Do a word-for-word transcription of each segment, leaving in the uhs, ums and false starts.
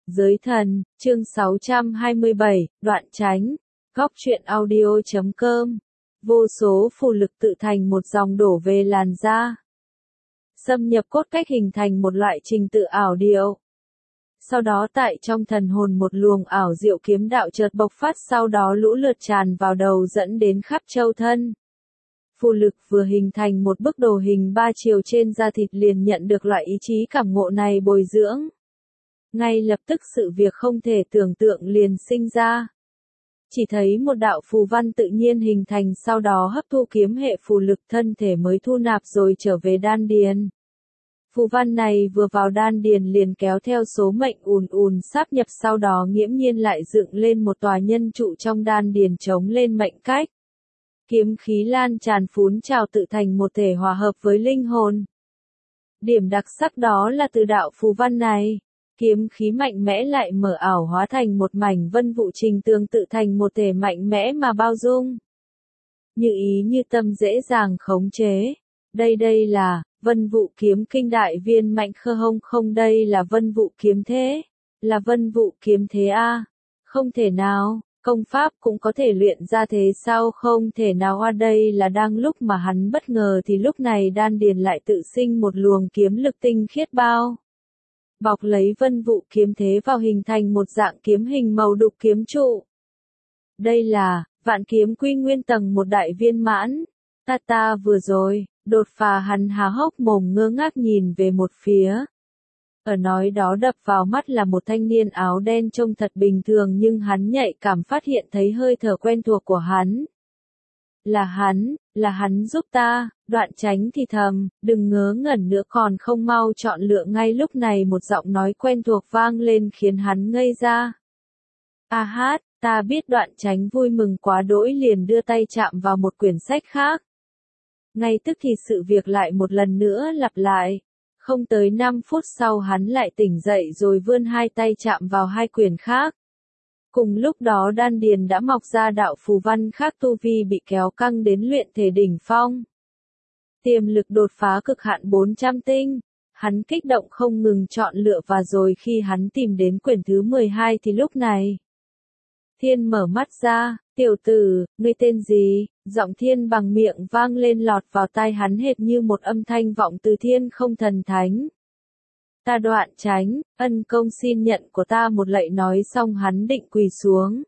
Giới thần, chương sáu trăm hai mươi bảy, đoạn tránh, góc truyện audio chấm com. Vô số phù lực tự thành một dòng đổ về làn da. Xâm nhập cốt cách hình thành một loại trình tự ảo diệu. Sau đó tại trong thần hồn một luồng ảo diệu kiếm đạo chợt bộc phát, sau đó lũ lượt tràn vào đầu dẫn đến khắp châu thân. Phù lực vừa hình thành một bức đồ hình ba chiều trên da thịt liền nhận được loại ý chí cảm ngộ này bồi dưỡng. Ngay lập tức sự việc không thể tưởng tượng liền sinh ra. Chỉ thấy một đạo phù văn tự nhiên hình thành, sau đó hấp thu kiếm hệ phù lực, thân thể mới thu nạp rồi trở về đan điền. Phù văn này vừa vào đan điền liền kéo theo số mệnh ùn ùn sáp nhập, sau đó nghiễm nhiên lại dựng lên một tòa nhân trụ trong đan điền chống lên mệnh cách. Kiếm khí lan tràn phún trào tự thành một thể hòa hợp với linh hồn. Điểm đặc sắc đó là từ đạo phù văn này, kiếm khí mạnh mẽ lại mở ảo hóa thành một mảnh vân vụ trình tương tự thành một thể mạnh mẽ mà bao dung. Như ý như tâm dễ dàng khống chế. Đây đây là vân vụ kiếm kinh đại viên mạnh khơ hông không, đây là vân vụ kiếm thế. Là vân vụ kiếm thế a? Không thể nào, công pháp cũng có thể luyện ra thế sao? Không thể nào a. Đây là đang lúc mà hắn bất ngờ thì lúc này đan điền lại tự sinh một luồng kiếm lực tinh khiết bao bọc lấy vân vụ kiếm thế vào, hình thành một dạng kiếm hình màu đục kiếm trụ. Đây là vạn kiếm quy nguyên tầng một đại viên mãn. Ta ta vừa rồi đột phá. Hắn há hốc mồm ngơ ngác nhìn về một phía. Ở nói đó đập vào mắt là một thanh niên áo đen trông thật bình thường, nhưng hắn nhạy cảm phát hiện thấy hơi thở quen thuộc của hắn. Là hắn, là hắn giúp ta. Đoạn tránh thì thầm, đừng ngớ ngẩn nữa, còn không mau chọn lựa. Ngay lúc này một giọng nói quen thuộc vang lên khiến hắn ngây ra. A hát, ta biết. Đoạn tránh vui mừng quá đỗi liền đưa tay chạm vào một quyển sách khác. Ngay tức thì sự việc lại một lần nữa lặp lại. Không tới năm phút sau hắn lại tỉnh dậy rồi vươn hai tay chạm vào hai quyển khác. Cùng lúc đó đan điền đã mọc ra đạo phù văn khác, tu vi bị kéo căng đến luyện thể đỉnh phong. Tiềm lực đột phá cực hạn bốn trăm tinh. Hắn kích động không ngừng chọn lựa, và rồi khi hắn tìm đến quyển thứ mười hai thì lúc này Thiên mở mắt ra. Tiểu tử, ngươi tên gì? Giọng Thiên bằng miệng vang lên lọt vào tai hắn hệt như một âm thanh vọng từ thiên không thần thánh. Ta Đoạn Tránh, ân công xin nhận của ta. Một lạy nói xong hắn định quỳ xuống.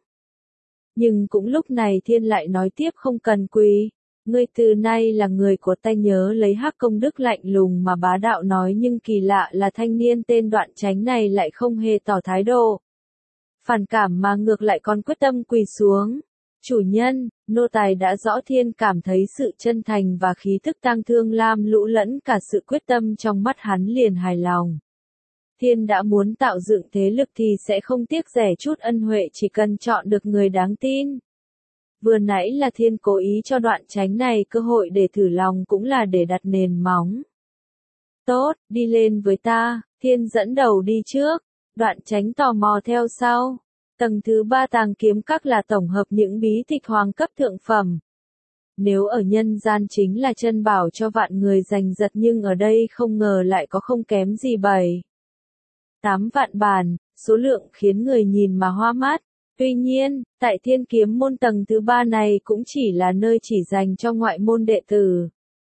Nhưng cũng lúc này Thiên lại nói tiếp, không cần quỳ. Ngươi từ nay là người của ta. Nhớ lấy Hắc công đức lạnh lùng mà bá đạo nói, nhưng kỳ lạ là thanh niên tên Đoạn Tránh này lại không hề tỏ thái độ phản cảm, mà ngược lại còn quyết tâm quỳ xuống. Chủ nhân, nô tài đã rõ. Thiên cảm thấy sự chân thành và khí tức tang thương lam lũ lẫn cả sự quyết tâm trong mắt hắn liền hài lòng. Thiên đã muốn tạo dựng thế lực thì sẽ không tiếc rẻ chút ân huệ, chỉ cần chọn được người đáng tin. Vừa nãy là Thiên cố ý cho Đoạn Tránh này cơ hội để thử lòng, cũng là để đặt nền móng. Tốt, đi lên với ta. Thiên dẫn đầu đi trước. Đoạn Tránh tò mò theo sau. Tầng thứ ba tàng kiếm các là tổng hợp những bí tịch hoàng cấp thượng phẩm. Nếu ở nhân gian chính là chân bảo cho vạn người giành giật, nhưng ở đây không ngờ lại có không kém gì bảy tám vạn bản, số lượng khiến người nhìn mà hoa mắt. Tuy nhiên, tại Thiên kiếm môn tầng thứ ba này cũng chỉ là nơi chỉ dành cho ngoại môn đệ tử.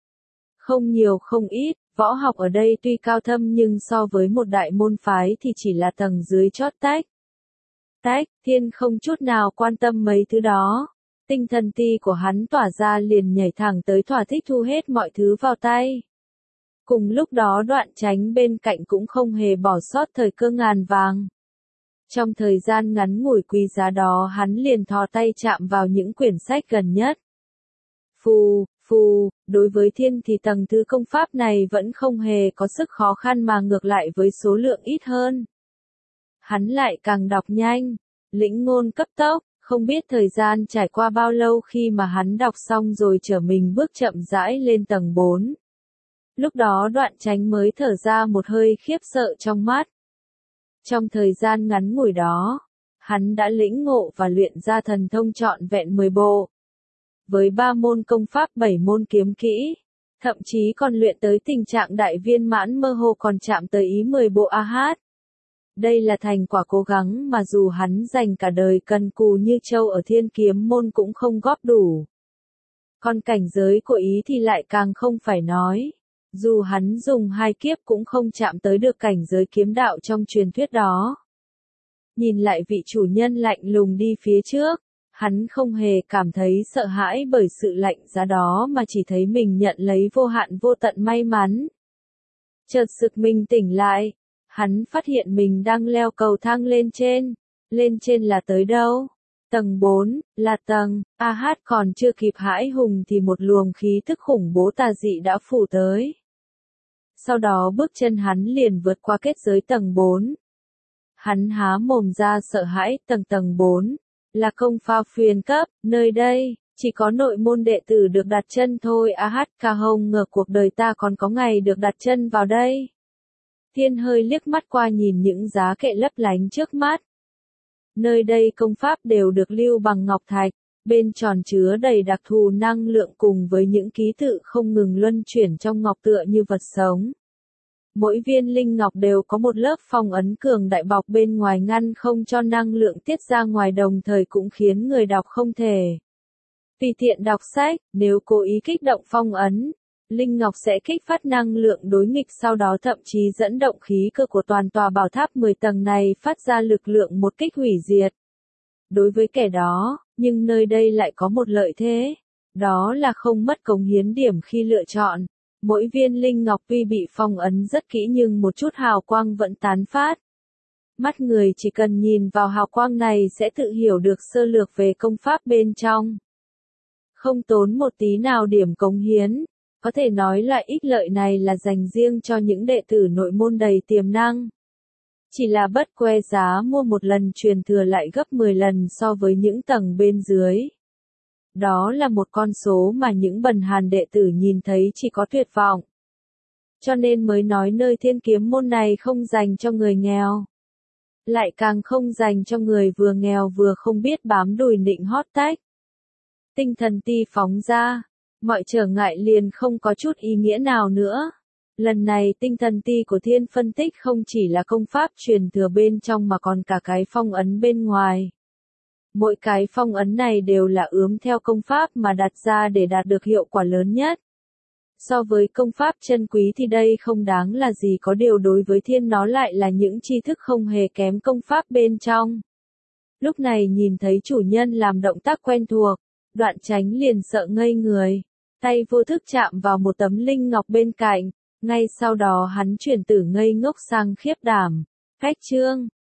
Không nhiều không ít, võ học ở đây tuy cao thâm nhưng so với một đại môn phái thì chỉ là tầng dưới chót tách. Tách, Thiên không chút nào quan tâm mấy thứ đó. Tinh thần ti của hắn tỏa ra liền nhảy thẳng tới, thỏa thích thu hết mọi thứ vào tay. Cùng lúc đó Đoạn Tránh bên cạnh cũng không hề bỏ sót thời cơ ngàn vàng. Trong thời gian ngắn ngủi quý giá đó hắn liền thò tay chạm vào những quyển sách gần nhất. Phù, phù, đối với Thiên thì tầng thứ công pháp này vẫn không hề có sức khó khăn, mà ngược lại với số lượng ít hơn. Hắn lại càng đọc nhanh, lĩnh ngôn cấp tốc, không biết thời gian trải qua bao lâu khi mà hắn đọc xong rồi trở mình bước chậm rãi lên tầng bốn. Lúc đó Đoạn Tránh mới thở ra một hơi khiếp sợ trong mắt. Trong thời gian ngắn ngủi đó, hắn đã lĩnh ngộ và luyện ra thần thông trọn vẹn mười bộ. Với ba môn công pháp, bảy môn kiếm kỹ, thậm chí còn luyện tới tình trạng đại viên mãn, mơ hồ còn chạm tới ý mười bộ a hát. Đây là thành quả cố gắng mà dù hắn dành cả đời cần cù như trâu ở Thiên Kiếm môn cũng không góp đủ. Còn cảnh giới của Ý thì lại càng không phải nói. Dù hắn dùng hai kiếp cũng không chạm tới được cảnh giới kiếm đạo trong truyền thuyết đó. Nhìn lại vị chủ nhân lạnh lùng đi phía trước, hắn không hề cảm thấy sợ hãi bởi sự lạnh giá đó mà chỉ thấy mình nhận lấy vô hạn vô tận may mắn. Chợt sực mình tỉnh lại, hắn phát hiện mình đang leo cầu thang lên trên. Lên trên là tới đâu? Tầng bốn, là tầng, A Hát còn chưa kịp hãi hùng thì một luồng khí thức khủng bố tà dị đã phủ tới. Sau đó bước chân hắn liền vượt qua kết giới tầng bốn. Hắn há mồm ra sợ hãi, tầng tầng bốn, là công pháp huyền cấp, nơi đây, chỉ có nội môn đệ tử được đặt chân thôi. A Hát ca hông ngờ cuộc đời ta còn có ngày được đặt chân vào đây. Thiên hơi liếc mắt qua nhìn những giá kệ lấp lánh trước mắt. Nơi đây công pháp đều được lưu bằng ngọc thạch, bên tròn chứa đầy đặc thù năng lượng cùng với những ký tự không ngừng luân chuyển trong ngọc tựa như vật sống. Mỗi viên linh ngọc đều có một lớp phong ấn cường đại bọc bên ngoài ngăn không cho năng lượng tiết ra ngoài, đồng thời cũng khiến người đọc không thể tùy tiện đọc sách. Nếu cố ý kích động phong ấn, linh ngọc sẽ kích phát năng lượng đối nghịch, sau đó thậm chí dẫn động khí cơ của toàn tòa bảo tháp mười tầng này phát ra lực lượng một kích hủy diệt. Đối với kẻ đó, nhưng nơi đây lại có một lợi thế, đó là không mất cống hiến điểm khi lựa chọn. Mỗi viên linh ngọc tuy bị phong ấn rất kỹ nhưng một chút hào quang vẫn tán phát. Mắt người chỉ cần nhìn vào hào quang này sẽ tự hiểu được sơ lược về công pháp bên trong. Không tốn một tí nào điểm cống hiến, có thể nói là ích lợi này là dành riêng cho những đệ tử nội môn đầy tiềm năng. Chỉ là bất que giá mua một lần truyền thừa lại gấp mười lần so với những tầng bên dưới. Đó là một con số mà những bần hàn đệ tử nhìn thấy chỉ có tuyệt vọng. Cho nên mới nói nơi Thiên Kiếm môn này không dành cho người nghèo. Lại càng không dành cho người vừa nghèo vừa không biết bám đùi nịnh hót tách. Tinh thần ti phóng ra, mọi trở ngại liền không có chút ý nghĩa nào nữa. Lần này tinh thần ti của Thiên phân tích không chỉ là công pháp truyền thừa bên trong mà còn cả cái phong ấn bên ngoài. Mỗi cái phong ấn này đều là ướm theo công pháp mà đặt ra để đạt được hiệu quả lớn nhất. So với công pháp chân quý thì đây không đáng là gì, có điều đối với Thiên nó lại là những tri thức không hề kém công pháp bên trong. Lúc này nhìn thấy chủ nhân làm động tác quen thuộc, Đoạn Chánh liền sợ ngây người. Tay vô thức chạm vào một tấm linh ngọc bên cạnh, ngay sau đó hắn chuyển từ ngây ngốc sang khiếp đảm. Cách chương